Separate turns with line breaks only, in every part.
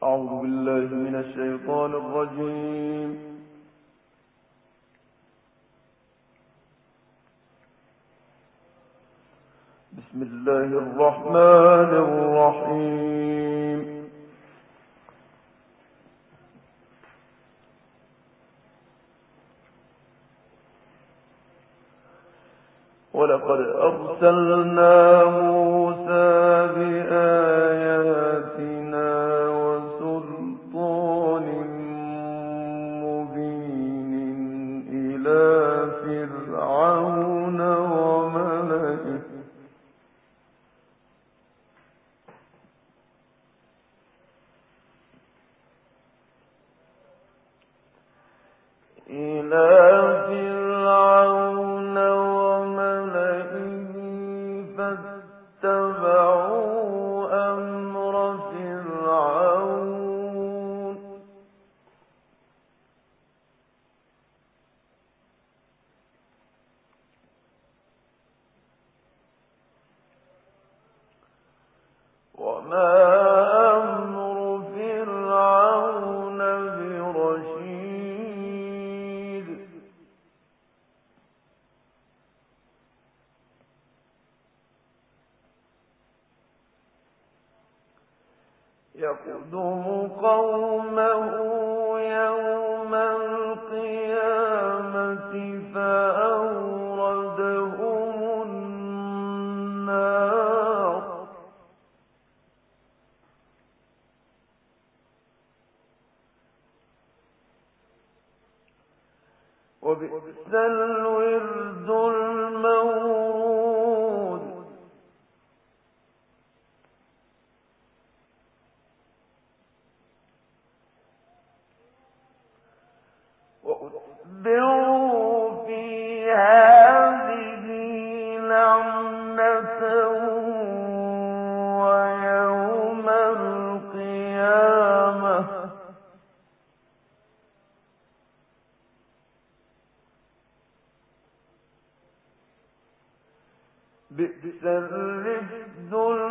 أعوذ بالله من الشيطان الرجيم. بسم الله الرحمن الرحيم. ولقد أرسلنا موسى بآياتنا وسلطان مبين إلى فرعون وملئه فاتبعوا أمر فرعون وما أمر فرعون برشيد يقدم قومه يوم القيامة فأوردهم النار وبئس الورد المورود وأتبعوا في هذه لعنة ويوم القيامة بئس الرفد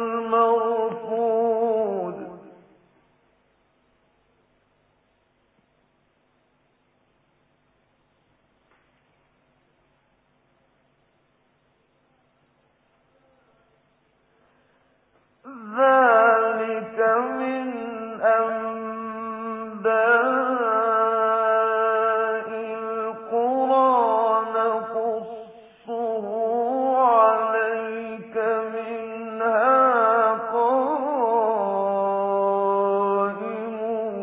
المرفود ذلك من أنباء القرى نقصه عليك منها قائم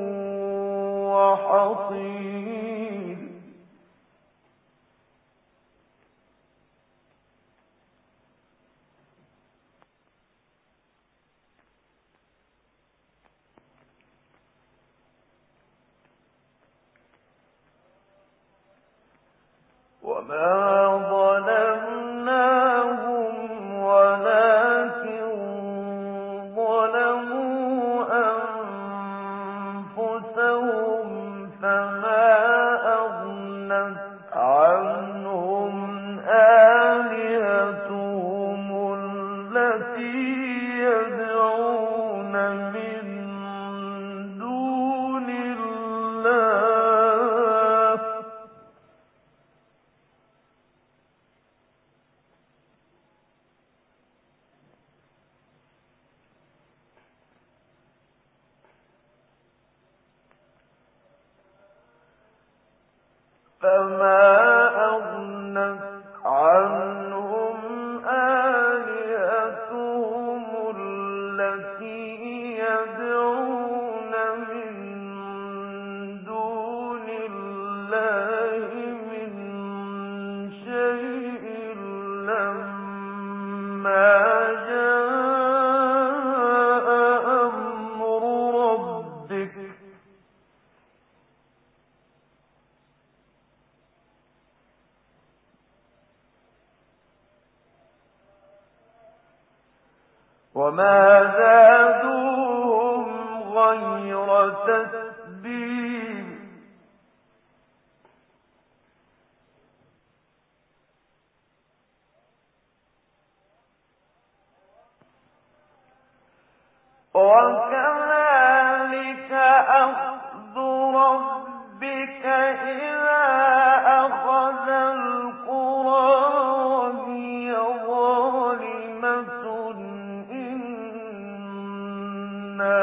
وحصيد وما ظلمناهم ولكن ظلموا أنفسهم فما أغنت عنهم آلهتهم التي يدعون من دون الله فما أغنت عنهم آلهتهم التي يدعون من دون الله من شيء لما جاء أمر ربك وما زادوهم غير تتبيب وكذلك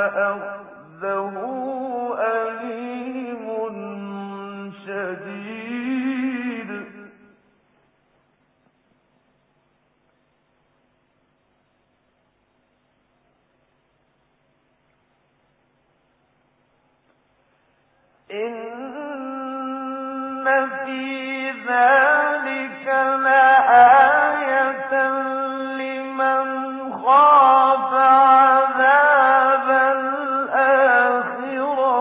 أخذه أليم شديد. إن في ذلك لآية لمن خاف عذاب الآخرة.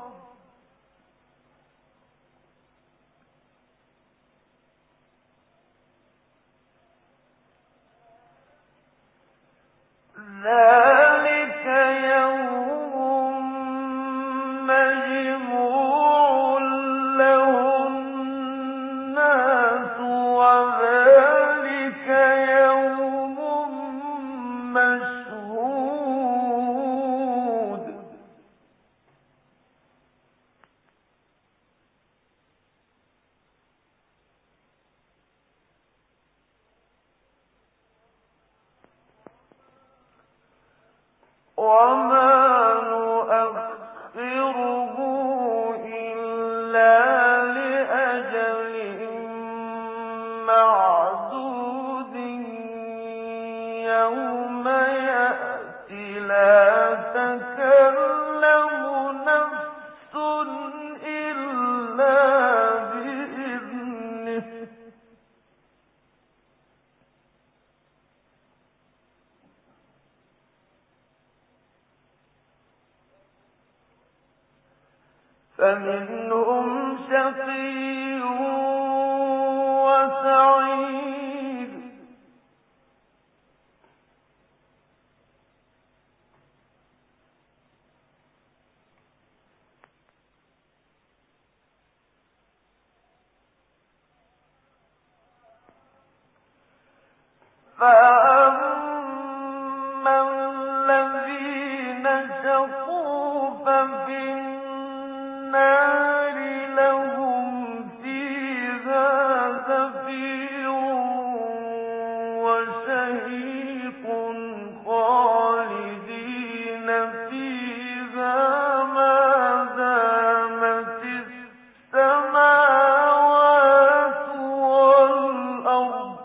ذلك يوم مجموع له الناس وذلك يوم مشهود. وما نؤخره إلا لأجل معدود يوم يأتي لا تكلم نفس إلا بإذنه. فمنهم شقي وسعيد. فأما الذين شقوا ففي النار لهم فيها زفير وشهيق خالدين فيها ما دامت السماوات والأرض.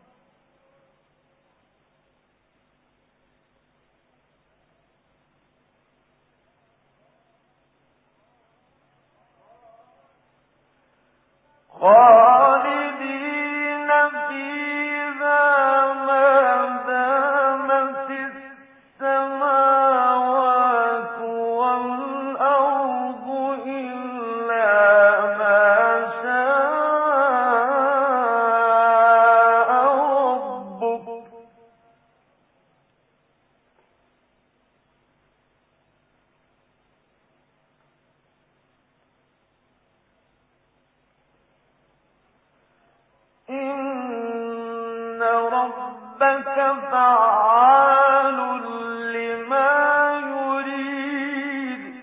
خالدين فيها ما دامت السماوات والأرض إلا ما شاء ربك. إن ربك فعال لما يريد.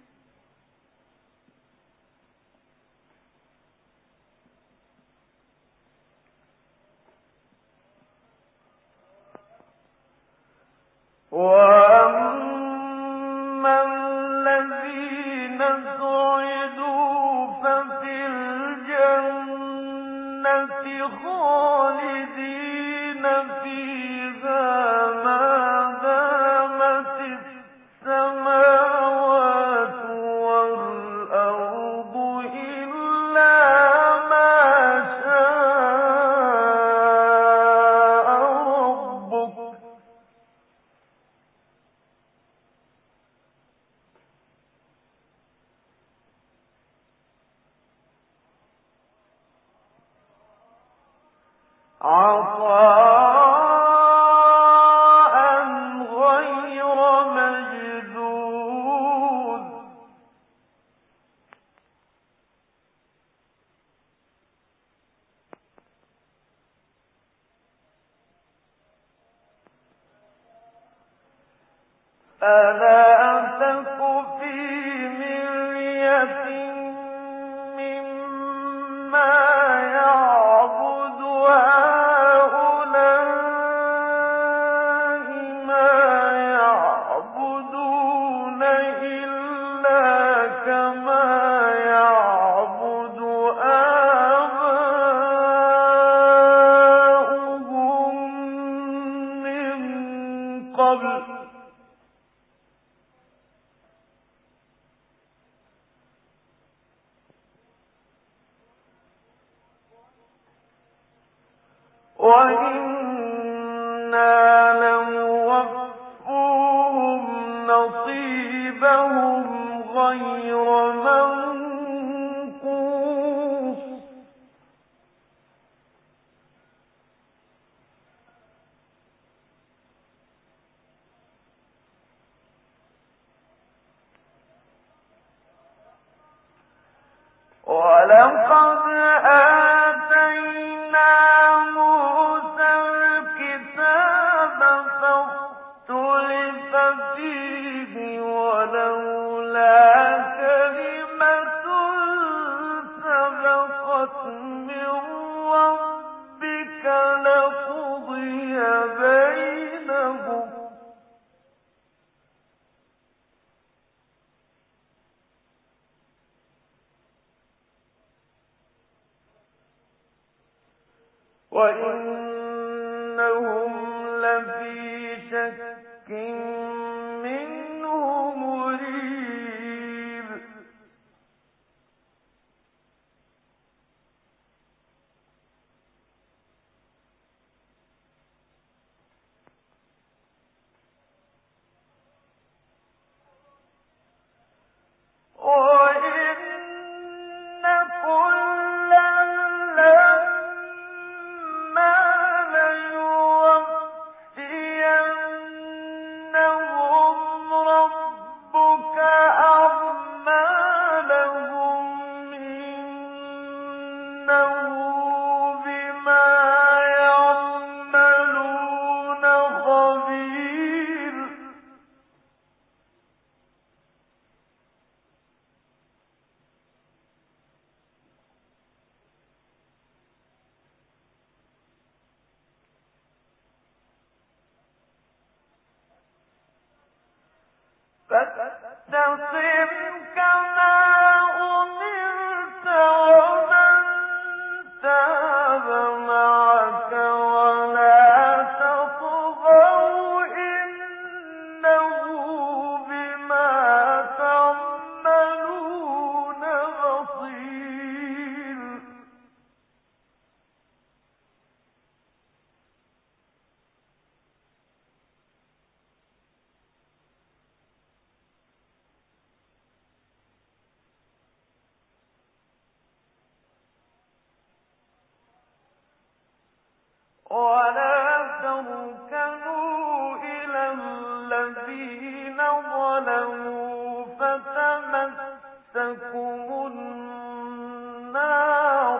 وأما الذين سعدوا ففي الجنة خالدين فيها ما دامت السماوات والأرض إلا ما شاء ربك. عطاء غير مجذوذ. فلا تك في مرية مما يعبد هؤلاء ما يعبدون
كما يعبد آباؤهم من قبل وإنا لموفوهم نصيبهم غير منقوص ولقد آتينا موسى الكتاب فاختلف فيه ولولا كلمة سبقت من ربك لقضي بينهم وإنهم لفي شك منه مريب وإن كلا لما ليوفينهم ربك أعمالهم إنه بما يعملون خبير فاستقم كما أمرت ومن تاب معك ولا تطغوا إنه بما تعملون بصير ولا تركنوا إلى الذين ظلموا فتمسكم النار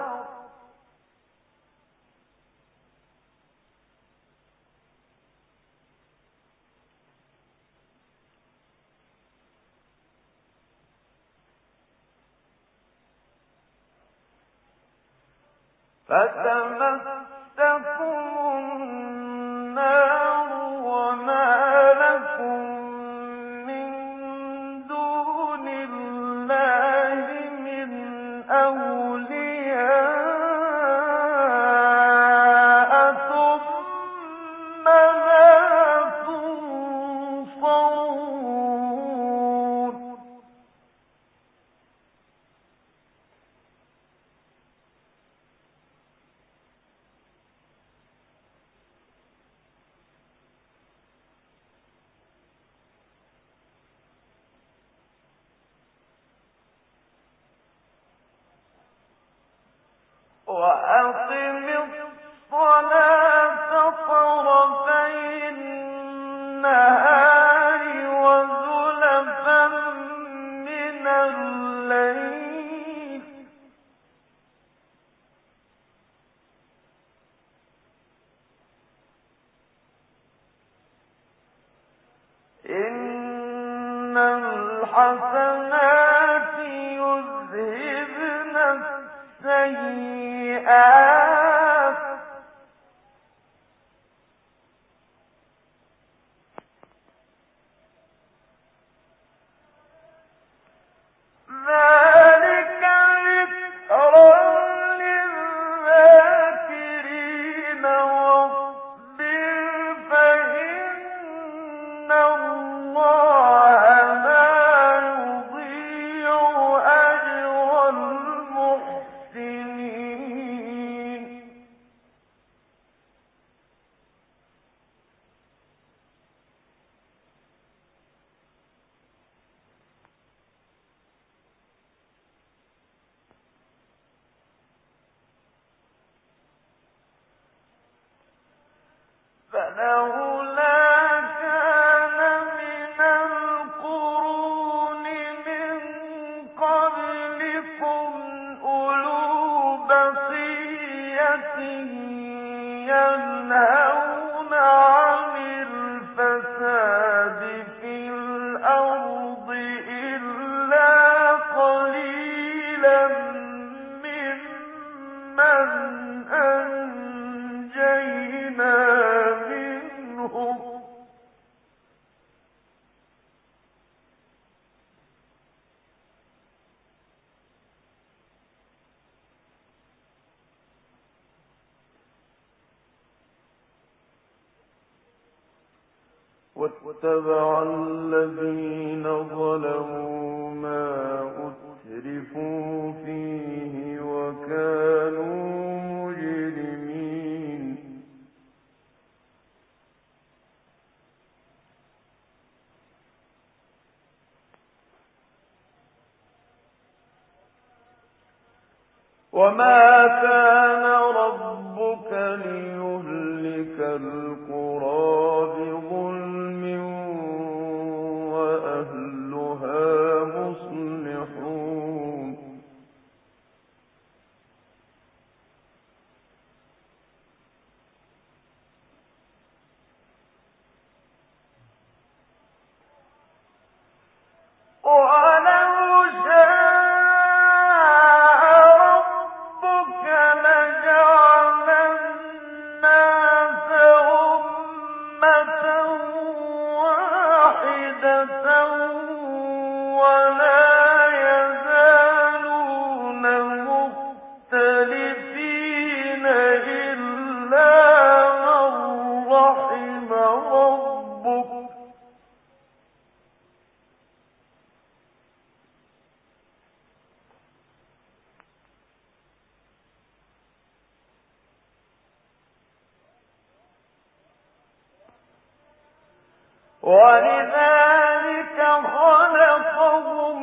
وما لكم من دون الله من أولياء ثم لا تنصرون وأقم الصلاة طرفي النهار وزلفا من الليل إن الحسنات يذهبن السيئات
واتبع الذين ظلموا ما أترفوا فيه وكانوا مجرمين وما كان ربك ليهلك القرى بظلم وأهلها مصلحون ولذلك خلقهم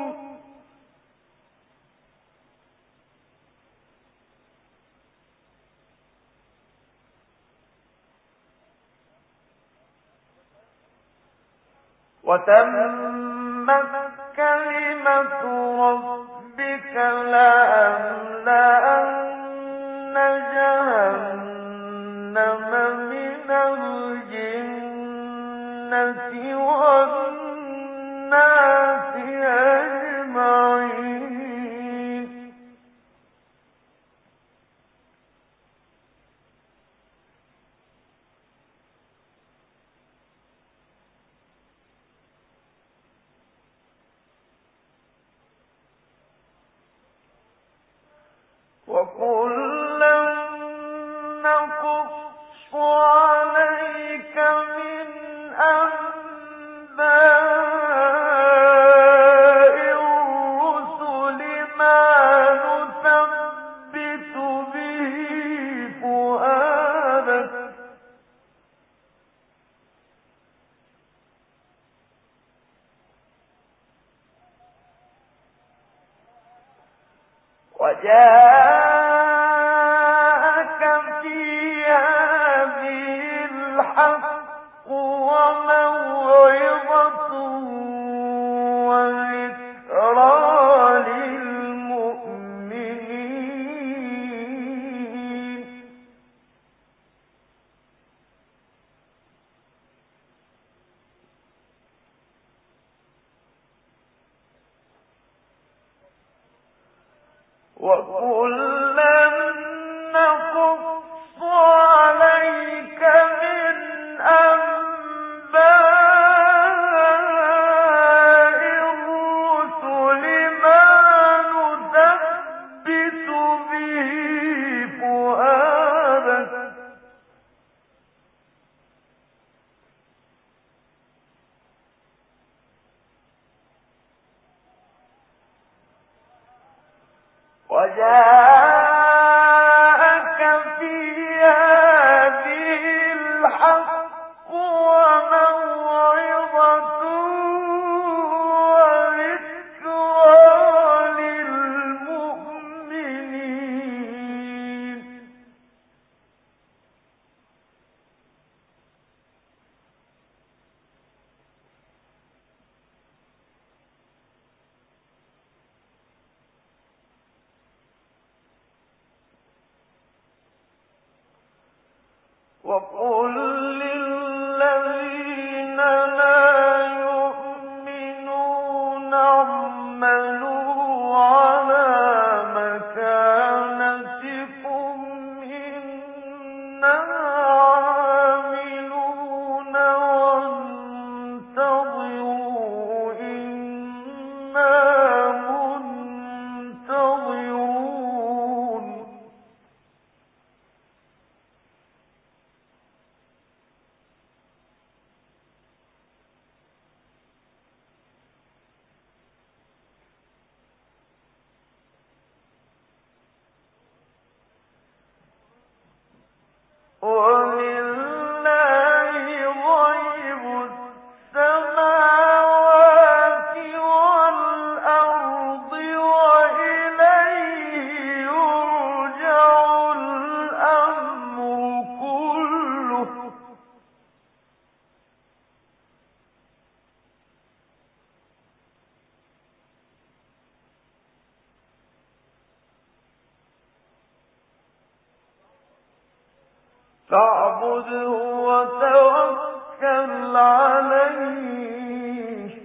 وتمت كلمة ربك لأملأن جهنم من الجنة والناس أجمعين وكلا نقص عليك من أنباء الرسل ما نثبت به فؤادك وجاءك في هذه الحق وموعظة وذكرى للمؤمنين وكلا نقص عليك من أنباء الرسل ما نثبت به فؤادك وجاءك في هذه الحق وموعظة وذكرى للمؤمنين
وقل للذين لا يؤمنون اعملوا على مكانتكم إنا عاملون وانتظروا إنا منتظرون ولله غيب السماوات والأرض وإليه يرجع الأمر كله فاعبده وتوكل عليه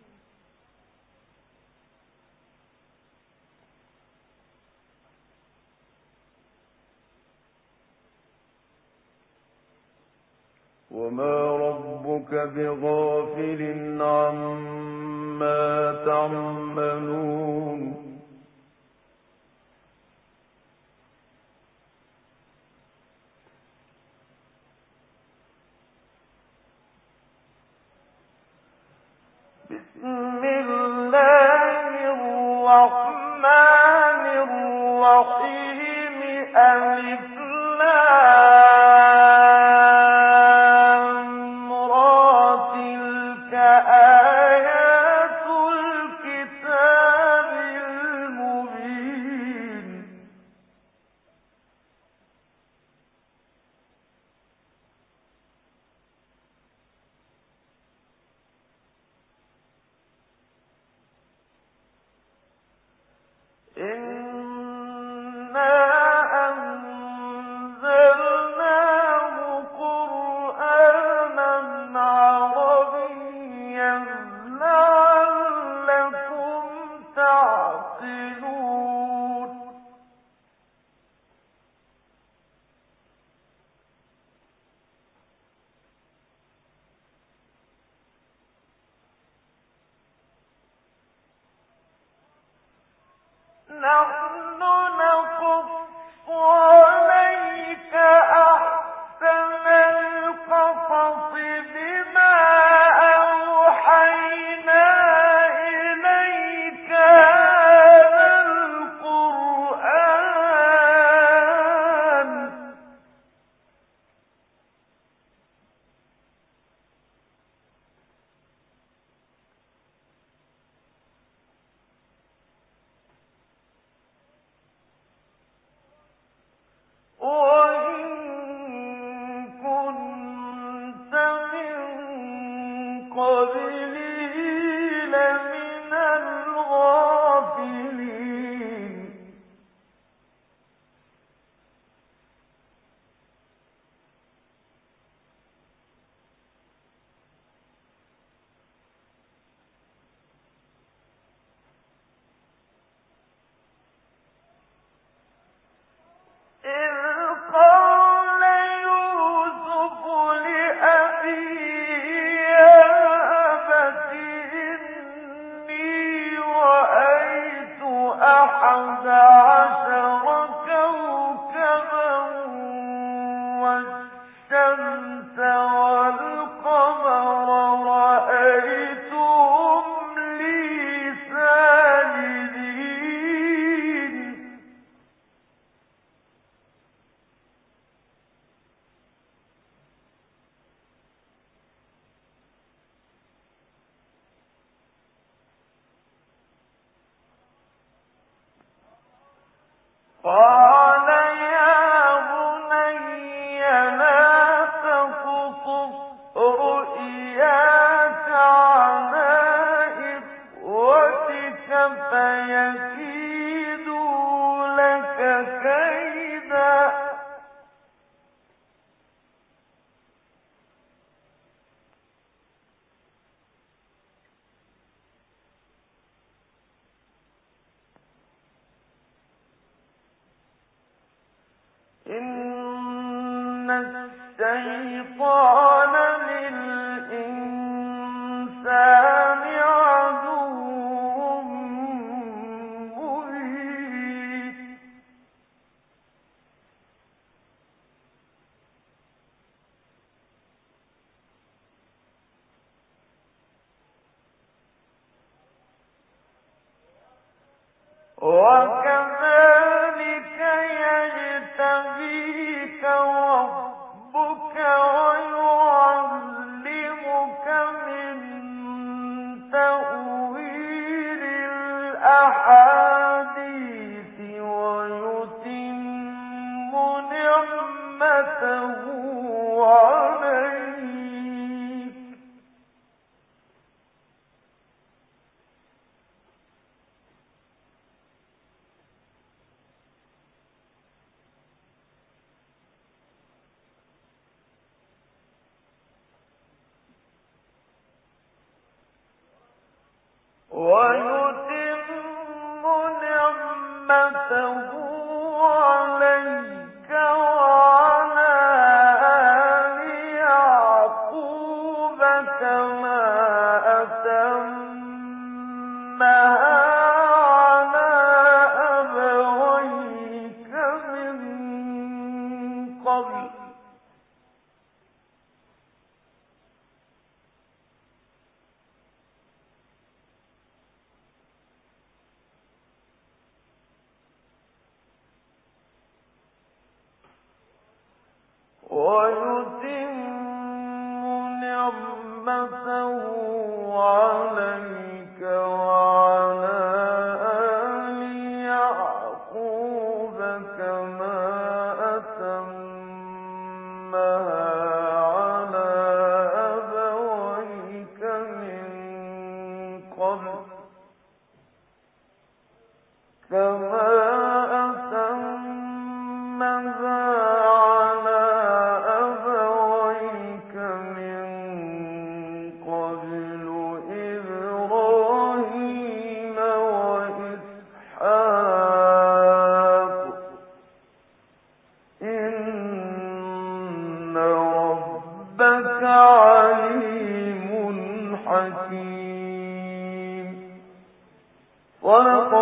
وما ربك بغافل عما تعملون
بسم الله الرحمن الرحيم ألف لام را تلك آيات الكتاب المبين إنا أنزلناه قرآنا عربيا لعلكم تعقلون نحن نقص عليك أحسن القصص بما أوحينا إليك هذا القرآن وإن كنت من قبله لمن الغافلين إذ قال يوسف لأبيه يا أبت إني رأيت أحد عشر كوكبا والشمس والقمر رأيتهم لي ساجدين قال يا بني لا تقصص رؤياك على إخوتك فيكيدوا لك كيدا الشيطان للإنسان عدو مبين وكذلك يجتبيك ربك ويعلمك من تأويل الأحاديث ويتم نعمته عليك وعلى آل يعقوب كما أتمها على أبويك من قبل ويتم نعمته عليك وعلى آل يعقوب كما أتمها على أبويك من قبل كما أتمها على أبويك من قبل إبراهيم وإسحاق إن ربك عليم حكيم.